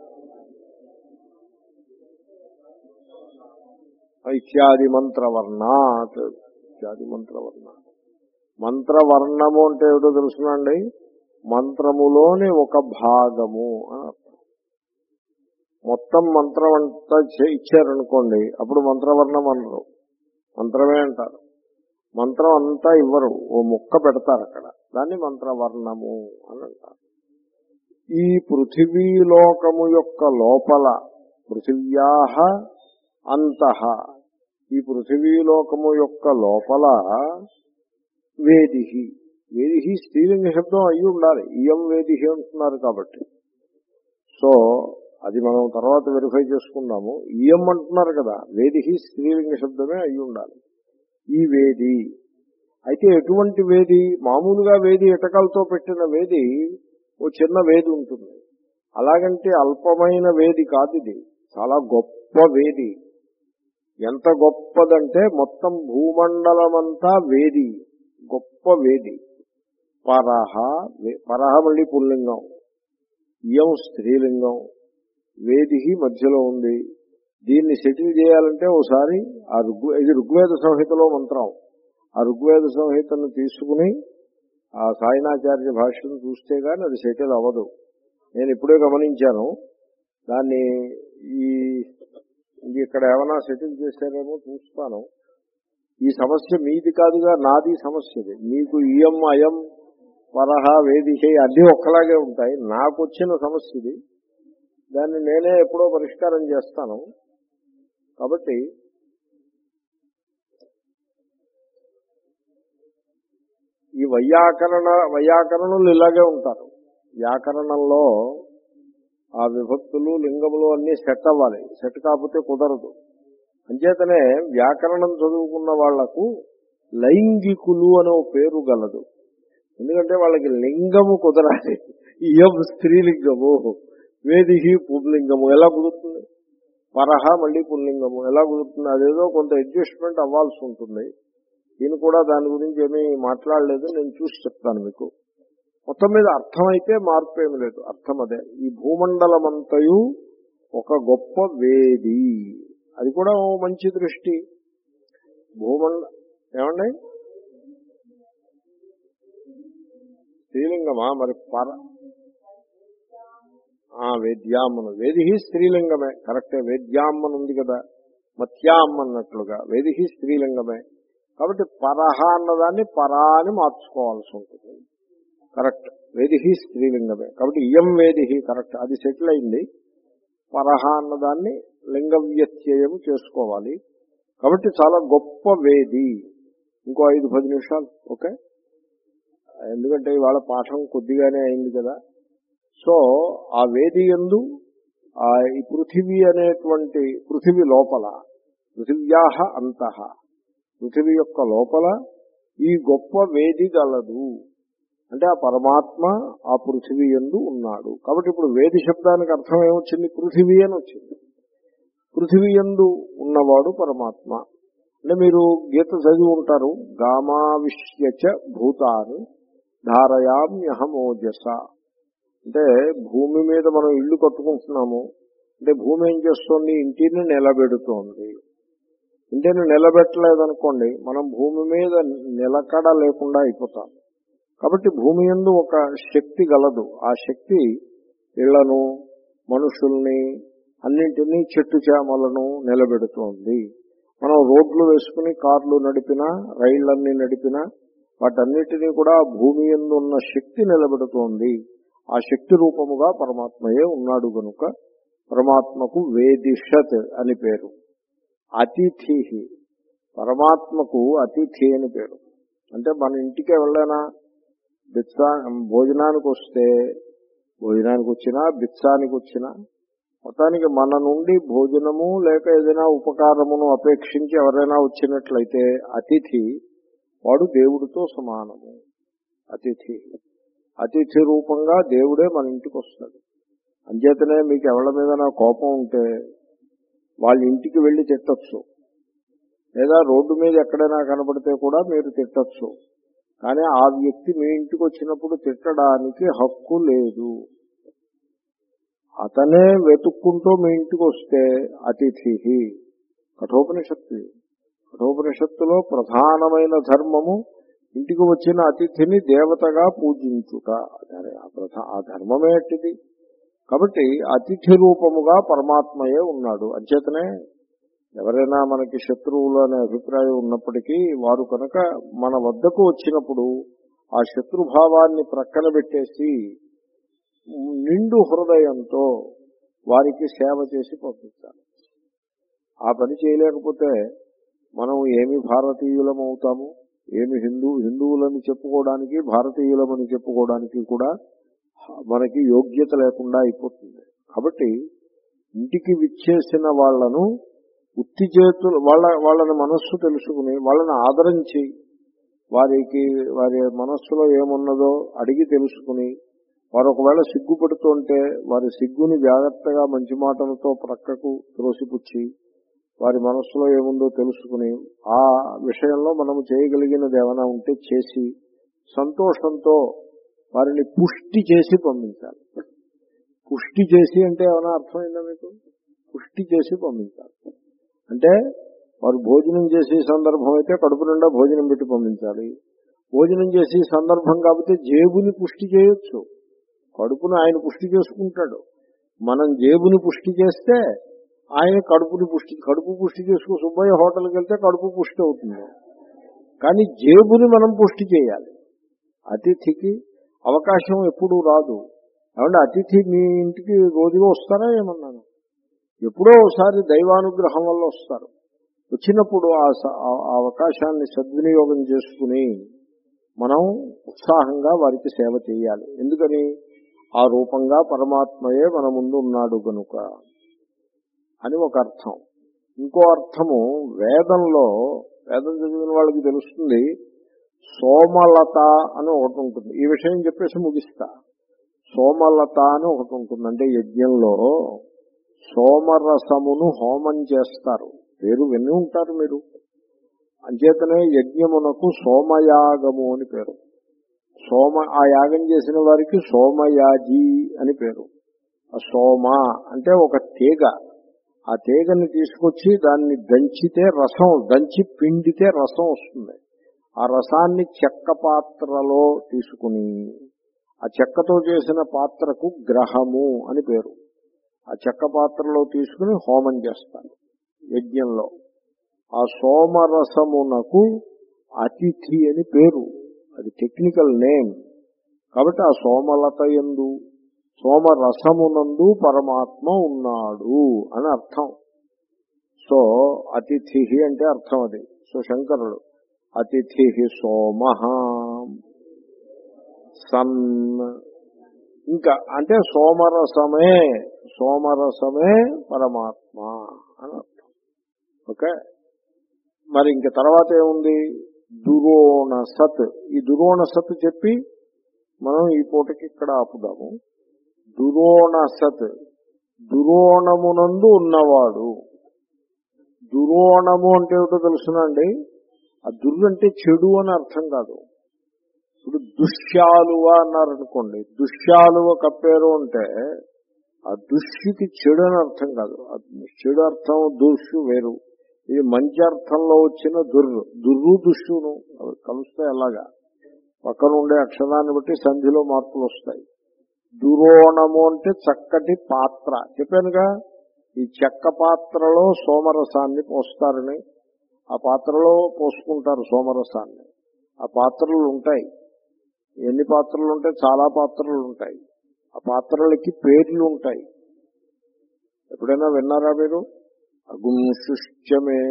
Speaker 1: ఇత్యాది మంత్రవర్ణాత్. ఇత్యాది మంత్రవర్ణాత్. మంత్రవర్ణము అంటే ఏమిటో తెలుసునండి. మంత్రములోని ఒక భాగము అని అర్థం. మొత్తం మంత్రం అంతా ఇచ్చారనుకోండి, అప్పుడు మంత్రవర్ణం అనరు, మంత్రమే అంటారు. మంత్రం అంతా ఇవ్వరు, ఓ ముక్క పెడతారు అక్కడ, దాన్ని మంత్రవర్ణము అని అంటారు. ఈ పృథివీలోకము యొక్క లోపల, పృథివ్యాహ అంతః, ఈ పృథివీలోకము యొక్క లోపల వేదిహి, వేదిహి స్త్రీలింగ శబ్దం అయ్యి ఉండాలి, ఇయం వేదిహి అంటున్నారు కాబట్టి. సో అది మనం తర్వాత వెరిఫై చేసుకుందాము. ఇయం అంటున్నారు కదా, వేదిహి స్త్రీలింగ శబ్దమే అయ్యి ఉండాలి. ఈ వేది అయితే ఎటువంటి వేది? మామూలుగా వేది ఎటకలతో పెట్టిన వేది, ఓ చిన్న వేది ఉంటుంది. అలాగంటే అల్పమైన వేది కాదు, ఇది చాలా గొప్ప వేది. ఎంత గొప్పదంటే మొత్తం భూమండలమంతా వేది, గొప్ప వేది. పరహ, పరహ మళ్ళీ పుల్లింగం, ఇయం స్త్రీలింగం, వేదిహి మధ్యలో ఉంది. దీన్ని సెటిల్ చేయాలంటే ఒకసారి ఆ ఋగ్ ఇది ఋగ్వేద సంహితలో మంత్రం, ఆ ఋగ్వేద సంహితను తీసుకుని ఆ సాయినాచార్య భాష్యం చూస్తే గాని అది సెటిల్ అవ్వదు. నేను ఇప్పుడే గమనించాను దాన్ని. ఈ ఇక్కడ ఏమైనా సెటిల్ చేశారేమో చూస్తాను. ఈ సమస్య మీది కాదుగా, నాది సమస్యది. మీకు ఇయం అయం పరహ వేదిహి అన్నీ ఒక్కలాగే ఉంటాయి. నాకు వచ్చిన సమస్య ఇది, దాన్ని నేనే ఎప్పుడో పరిష్కారం చేస్తాను. కాబట్టి ఈ వైయాకరణ వైయాకరణులు ఇలాగే ఉంటారు. వ్యాకరణంలో ఆ విభక్తులు లింగములు అన్నీ సెట్ అవ్వాలి, సెట్ కాకపోతే కుదరదు. అంచేతనే వ్యాకరణం చదువుకున్న వాళ్లకు లైంగికులు అనే పేరు గలదు. ఎందుకంటే వాళ్ళకి లింగము కుదరాలి. ఇయం స్త్రీలింగము, వేదిహి పుల్లింగము ఎలా కుదురుతుంది? పరహ మళ్ళీ పుల్లింగము ఎలా కుదురుతుంది? అదేదో కొంత అడ్జస్ట్మెంట్ అవ్వాల్సి ఉంటుంది. దీని కూడా దాని గురించి ఏమీ మాట్లాడలేదు, నేను చూసి చెప్తాను మీకు. మొత్తం మీద అర్థమైతే మార్పు ఏమి లేదు, అర్థం అదే. ఈ భూమండలమంతయు ఒక గొప్ప వేది, అది కూడా ఓ మంచి దృష్టి. భూమండ ఏమండి స్త్రీలింగమా? మరి పర వేద్యామ్మను, వేదిహి స్త్రీలింగమే, కరెక్టే. వేద్యామ్మను ఉంది కదా, మత్యామ్మ అన్నట్లుగా వేదిహి స్త్రీలింగమే. కాబట్టి పరహ అన్నదాన్ని పరా అని మార్చుకోవాల్సి ఉంటుంది, కరెక్ట్. వేదిహి స్త్రీలింగమే కాబట్టి ఇయం వేదిహి కరెక్ట్, అది సెటిల్ అయింది. పరహ అన్నదాన్ని లింగ వ్యత్యయం చేసుకోవాలి. కాబట్టి చాలా గొప్ప వేది. ఇంకో ఐదు పది నిమిషాలు ఓకే, ఎందుకంటే ఇవాళ పాఠం కొద్దిగానే అయింది కదా. సో ఆ వేది యందు ఈ పృథివీ అనేటువంటి, పృథివీ లోపల, పృథివ్యాహ అంతః, పృథివీ యొక్క లోపల ఈ గొప్ప వేది గలదు. అంటే ఆ పరమాత్మ ఆ పృథివీ యందు ఉన్నాడు. కాబట్టి ఇప్పుడు వేది శబ్దానికి అర్థం ఏమొచ్చింది? పృథివీ అని వచ్చింది. పృథివీ యందు ఉన్నవాడు పరమాత్మ. అంటే మీరు గీత చదివి ఉంటారు, గామావిష్యచ భూతాన్ని ధారయామ్యహమోజస. అంటే భూమి మీద మనం ఇల్లు కట్టుకుంటున్నాము, అంటే భూమి ఏం చేస్తోంది? ఇంటిని నిలబెడుతోంది. ఇంటిని నిలబెట్టలేదనుకోండి, మనం భూమి మీద నిలకడ లేకుండా అయిపోతాం. కాబట్టి భూమి యందు ఒక శక్తి గలదు. ఆ శక్తి ఇళ్లను, మనుషుల్ని, అన్నింటినీ, చెట్టు చేమలను నిలబెడుతోంది. మనం రోడ్లు వేసుకుని కార్లు నడిపినా, రైళ్లన్నీ నడిపినా వాటన్నిటినీ కూడా భూమి యందు ఉన్న శక్తి నిలబెడుతోంది. ఆ శక్తి రూపముగా పరమాత్మయే ఉన్నాడు గనుక పరమాత్మకు వేదిషత్ అని పేరు. అతిథి, పరమాత్మకు అతిథి అని పేరు. అంటే మన ఇంటికి ఎవరైనా బిత్సా భోజనానికి వస్తే, భోజనానికి వచ్చినా బిత్సానికి వచ్చినా, మొత్తానికి మన నుండి భోజనము లేక ఏదైనా ఉపకారమును అపేక్షించి ఎవరైనా వచ్చినట్లయితే అతిథి వాడు దేవుడితో సమానము. అతిథి అతిథి రూపంగా దేవుడే మన ఇంటికి వస్తాడు. అంచేతనే మీకు ఎవరి మీద నా కోపం ఉంటే వాళ్ళ ఇంటికి వెళ్ళి తిట్టచ్చు, లేదా రోడ్డు మీద ఎక్కడైనా కనబడితే కూడా మీరు తిట్టచ్చు. కానీ ఆ వ్యక్తి మీ ఇంటికి వచ్చినప్పుడు తిట్టడానికి హక్కు లేదు. అతనే వెతుక్కుంటూ మీ ఇంటికి వస్తే అతిథి. కఠోపనిషత్తు, కఠోపనిషత్తులో ప్రధానమైన ధర్మము ఇంటికి వచ్చిన అతిథిని దేవతగా పూజించుట ఆ ధర్మమే అట్టిది. కాబట్టి అతిథి రూపముగా పరమాత్మయే ఉన్నాడు. అంచేతనే ఎవరైనా మనకి శత్రువులు అనే అభిప్రాయం ఉన్నప్పటికీ వారు కనుక మన వద్దకు వచ్చినప్పుడు ఆ శత్రుభావాన్ని ప్రక్కన పెట్టేసి నిండు హృదయంతో వారికి సేవ చేసి పంపించాలి. ఆ పని చేయలేకపోతే మనం ఏమి భారతీయులం అవుతాము, ఏమి హిందూ హిందువులని చెప్పుకోవడానికి భారతీయులమని చెప్పుకోవడానికి కూడా మనకి యోగ్యత లేకుండా అయిపోతుంది. కాబట్టి ఇంటికి విచ్చేసిన వాళ్లను ఉత్తి చేతులు వాళ్ళ వాళ్ళని మనస్సు తెలుసుకుని వాళ్ళని ఆదరించి వారికి వారి మనస్సులో ఏమున్నదో అడిగి తెలుసుకుని వారు ఒకవేళ సిగ్గుపడుతుంటే వారి సిగ్గుని జాగ్రత్తగా మంచి మాటలతో ప్రక్కకు త్రోసిపుచ్చి వారి మనస్సులో ఏముందో తెలుసుకుని ఆ విషయంలో మనము చేయగలిగినది ఏమైనా ఉంటే చేసి సంతోషంతో వారిని పుష్టి చేసి పంపించాలి. పుష్టి చేసి అంటే ఏమైనా అర్థమైందా మీకు? పుష్టి చేసి పంపించాలి అంటే వారు భోజనం చేసే సందర్భం అయితే కడుపు నిండా భోజనం పెట్టి పంపించాలి. భోజనం చేసే సందర్భం కాబట్టి జేబుని పుష్టి చేయొచ్చు. కడుపును ఆయన పుష్టి చేసుకుంటాడు. మనం జేబుని పుష్టి చేస్తే ఆయన కడుపుని పుష్టి కడుపు పుష్టి చేసుకో. సుబ్బయ్య హోటల్కి వెళ్తే కడుపు పుష్టి అవుతుంది, కానీ జేబుని మనం పుష్టి చేయాలి. అతిథికి అవకాశం ఎప్పుడూ రాదు. ఏమంటే అతిథి మీ ఇంటికి రోజుగా వస్తారా ఏమన్నాను? ఎప్పుడో ఒకసారి దైవానుగ్రహం వల్ల వస్తారు. వచ్చినప్పుడు ఆ అవకాశాన్ని సద్వినియోగం చేసుకుని మనం ఉత్సాహంగా వారికి సేవ చేయాలి. ఎందుకని? ఆ రూపంగా పరమాత్మయే మన ముందు ఉన్నాడు కనుక అని ఒక అర్థం. ఇంకో అర్థము వేదంలో, వేదం చదివిన వాళ్ళకి తెలుస్తుంది, సోమలత అని ఒకటి ఉంటుంది. ఈ విషయం చెప్పేసి ముగిస్తా. సోమలత అని ఒకటి ఉంటుంది. అంటే యజ్ఞంలో సోమరసమును హోమం చేస్తారు. పేరు విని ఉంటారు మీరు. అంచేతనే యజ్ఞమునకు సోమయాగము అని పేరు. సోమ ఆ యాగం చేసిన వారికి సోమయాజీ అని పేరు. ఆ సోమ అంటే ఒక తీగ. ఆ తీగని తీసుకొచ్చి దాన్ని దంచితే రసం, దంచి పిండితే రసం వస్తుంది. ఆ రసాన్ని చెక్క పాత్రలో తీసుకుని ఆ చెక్కతో చేసిన పాత్రకు గ్రహము అని పేరు. ఆ చెక్క పాత్రలో తీసుకుని హోమం చేస్తారు యజ్ఞంలో. ఆ సోమరసమునకు అతిథి అని పేరు. అది టెక్నికల్ నేమ్. కాబట్టి ఆ సోమలత యందు సోమరసమునందు పరమాత్మ ఉన్నాడు అని అర్థం. సో అతిథి అంటే అర్థం అది. సో శంకరుడు అతిథి సోమః సన్, ఇంకా అంటే సోమరసమే, సోమరసమే పరమాత్మ అని అర్థం. ఓకే. మరి ఇంక తర్వాత ఏముంది? దురోణ సత్. ఈ దురోణ సత్ చెప్పి మనం ఈ పూటకి ఇక్కడ ఆపుదాము. దురోణ సత్, దురోణమునందు ఉన్నవాడు. దురోణము అంటే ఏమిటో తెలుసునండి? ఆ దుర్రు అంటే చెడు అని అర్థం కాదు. ఇప్పుడు దుష్యాలువ అన్నారనుకోండి, దుష్యాలువ కప్పేరు అంటే ఆ దుష్యుకి చెడు అని అర్థం కాదు. చెడు అర్థం దుష్యు వేరు. ఇది మంచి అర్థంలో వచ్చిన దుర్రు. దుర్రు దుష్యును కలుస్తాయి. అలాగా పక్కన ఉండే అక్షరాన్ని బట్టి సంధిలో మార్పులు వస్తాయి. దురోణము అంటే చక్కటి పాత్ర. చెప్పానుగా, ఈ చెక్క పాత్రలో సోమరసాన్ని పోస్తారని. ఆ పాత్రలో పోసుకుంటారు సోమరసాన్ని. ఆ పాత్రలు ఉంటాయి. ఎన్ని పాత్రలు ఉంటాయి? చాలా పాత్రలు ఉంటాయి. ఆ పాత్రలకి పేర్లు ఉంటాయి. ఎప్పుడైనా విన్నారా మీరు? అగుంశుశ్చమే,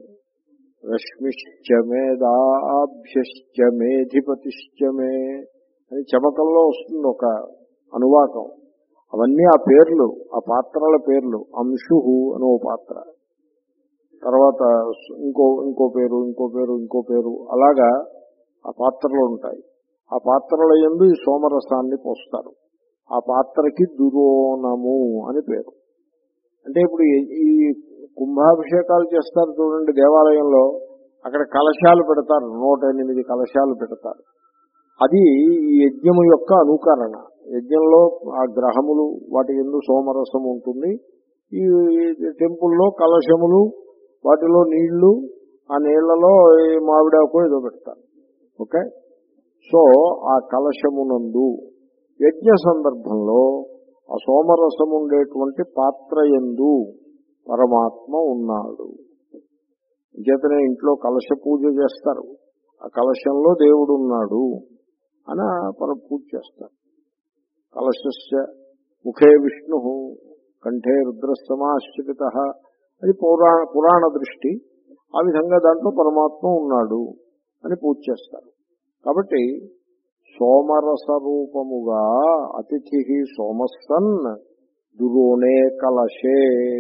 Speaker 1: రశ్మిశ్చమేదాభ్యశ్చమేధిపతిశ్చమే అని చమకంలో వస్తుంది ఒక అనువాకం. అవన్నీ ఆ పేర్లు, ఆ పాత్రల పేర్లు. అంశు అని ఓ పాత్ర, తర్వాత ఇంకో ఇంకో పేరు, ఇంకో పేరు, ఇంకో పేరు, అలాగా ఆ పాత్రలు ఉంటాయి. ఆ పాత్రల యందు ఈ సోమరసాన్ని పోస్తారు. ఆ పాత్రకి దురోణము అని పేరు. అంటే ఇప్పుడు ఈ కుంభాభిషేకాలు చేస్తారు చూడండి దేవాలయంలో, అక్కడ కలశాలు పెడతారు. నూట ఎనిమిది కలశాలు పెడతారు. అది ఈ యజ్ఞము యొక్క అనుకరణ. యజ్ఞంలో ఆ గ్రహములు వాటి యందు సోమరసం ఉంటుంది. ఈ టెంపుల్లో కలశములు, వాటిలో నీళ్లు, ఆ నీళ్లలో మామిడాకు ఏదో పెడతారు. ఓకే. సో ఆ కలశమునందు యజ్ఞ సందర్భంలో ఆ సోమరసం ఉండేటువంటి పాత్ర యందు పరమాత్మ ఉన్నాడు. చేతనే ఇంట్లో కలశ పూజ చేస్తారు. ఆ కలశంలో దేవుడు ఉన్నాడు అని పర పూజ చేస్తారు. కలశస్య ముఖే విష్ణు కంఠే రుద్రస్తమాశ్చిత, అది పురాణ పురాణ దృష్టి. ఆ విధంగా దాంట్లో పరమాత్మ ఉన్నాడు అని పూజ చేస్తారు. కాబట్టి సోమరస రూపముగా అతిథి సోమస్సన్ దురోణే కలశే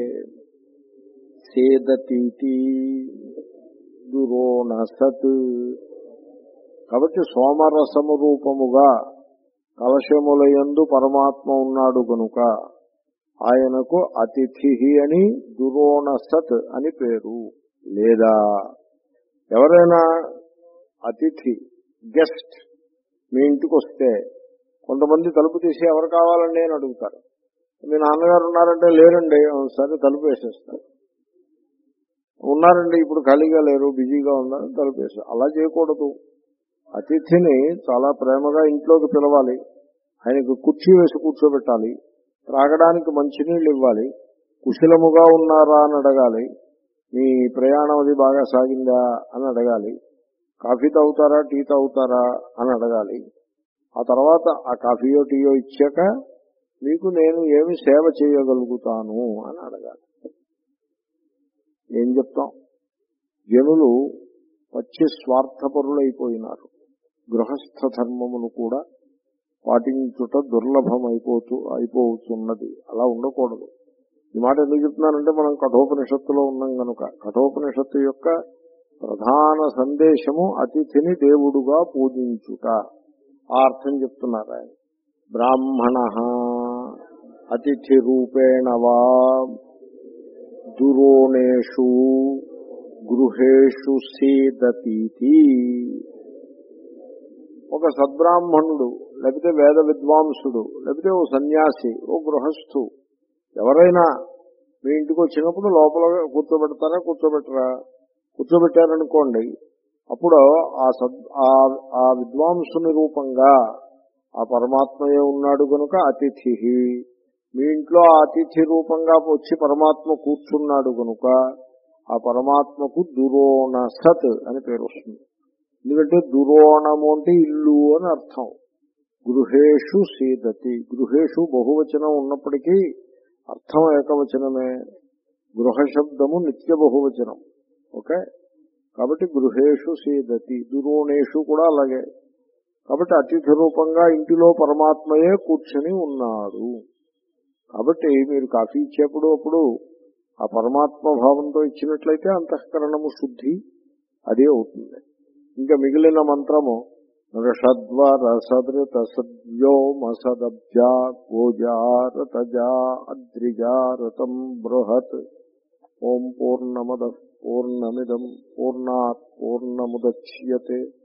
Speaker 1: సేదతీతి దురోణసత్. కాబట్టి సోమరసము రూపముగా కలశములయందు పరమాత్మ ఉన్నాడు కనుక ఆయనకు అతిథి అని దురోణసత్ అని పేరు. లేదా ఎవరైనా అతిథి గెస్ట్ మీ ఇంటికి వస్తే కొంతమంది తలుపు తీసి ఎవరు కావాలండి అని అడుగుతారు. మీ నాన్నగారు ఉన్నారంటే లేరండి, సరే తలుపు వేసేస్తారు. ఉన్నారండి ఇప్పుడు ఖాళీగా లేరు బిజీగా ఉన్నారు తలుపు వేస్తారు. అలా చేయకూడదు. అతిథిని చాలా ప్రేమగా ఇంట్లోకి పిలవాలి. ఆయనకు కుర్చీ వేసి కూర్చోబెట్టాలి. త్రాగడానికి మంచినీళ్ళు ఇవ్వాలి. కుశలముగా ఉన్నారా అని అడగాలి. మీ ప్రయాణం అది బాగా సాగిందా అని అడగాలి. కాఫీ తాగుతారా టీ తాగుతారా అని అడగాలి. ఆ తర్వాత ఆ కాఫీయో టీయో ఇచ్చాక మీకు నేను ఏమి సేవ చేయగలుగుతాను అని అడగాలి. ఏం చెప్తాం? జనులు వచ్చి స్వార్థపరులైపోయినారు. గృహస్థ ధర్మమును కూడా పాటించుట దుర్లభమైపోతూ అయిపోతున్నది. అలా ఉండకూడదు. ఈ మాట ఎందుకు చెప్తున్నానంటే మనం కఠోపనిషత్తులో ఉన్నాం కనుక. కఠోపనిషత్తు యొక్క ప్రధాన సందేశము అతిథిని దేవుడుగా పూజించుట. ఆ అర్థం చెప్తున్నారు ఆయన. బ్రాహ్మణ అతిథి రూపేణ వా దురోణేషు గృహేషు సేదతీతి. ఒక సద్బ్రాహ్మణుడు లేకపోతే వేద విద్వాంసుడు లేకపోతే ఓ సన్యాసి ఓ గృహస్థు ఎవరైనా మీ ఇంటికి వచ్చినప్పుడు లోపల కూర్చోబెడతారా కూర్చోబెట్టరా? కూర్చోబెట్టారనుకోండి, అప్పుడు ఆ సద్ ఆ విద్వాంసుని రూపంగా ఆ పరమాత్మయే ఉన్నాడు కనుక అతిథి. మీ ఇంట్లో ఆ అతిథి రూపంగా వచ్చి పరమాత్మ కూర్చున్నాడు కనుక ఆ పరమాత్మకు దురోణ సత్ అని పేరు వస్తుంది. ఎందుకంటే దురోణము అంటే ఇల్లు అని అర్థం. గృహేషు సీదతి. గృహేషు బహువచనం ఉన్నప్పటికీ అర్థం ఏకవచనమే. గృహ శబ్దము నిత్య బహువచనం. ఓకే. కాబట్టి గృహేషు సీదతి. దురోణేషు కూడా అలాగే. కాబట్టి అతిథి రూపంగా ఇంటిలో పరమాత్మయే కూర్చొని ఉన్నాడు. కాబట్టి మీరు కాఫీ ఇచ్చేప్పుడు అప్పుడు ఆ పరమాత్మ భావంతో ఇచ్చినట్లయితే అంతఃకరణము శుద్ధి అదే అవుతుంది. ఇంకా మిగిలిన మంత్రము రషద్వరసదృత సద్వ్యోమసదబ్జా గోజారతజా అద్రిజారతం బృహత్ ఓం పూర్ణమద పూర్ణమిదం పూర్ణాత్ పూర్ణముదచ్యతే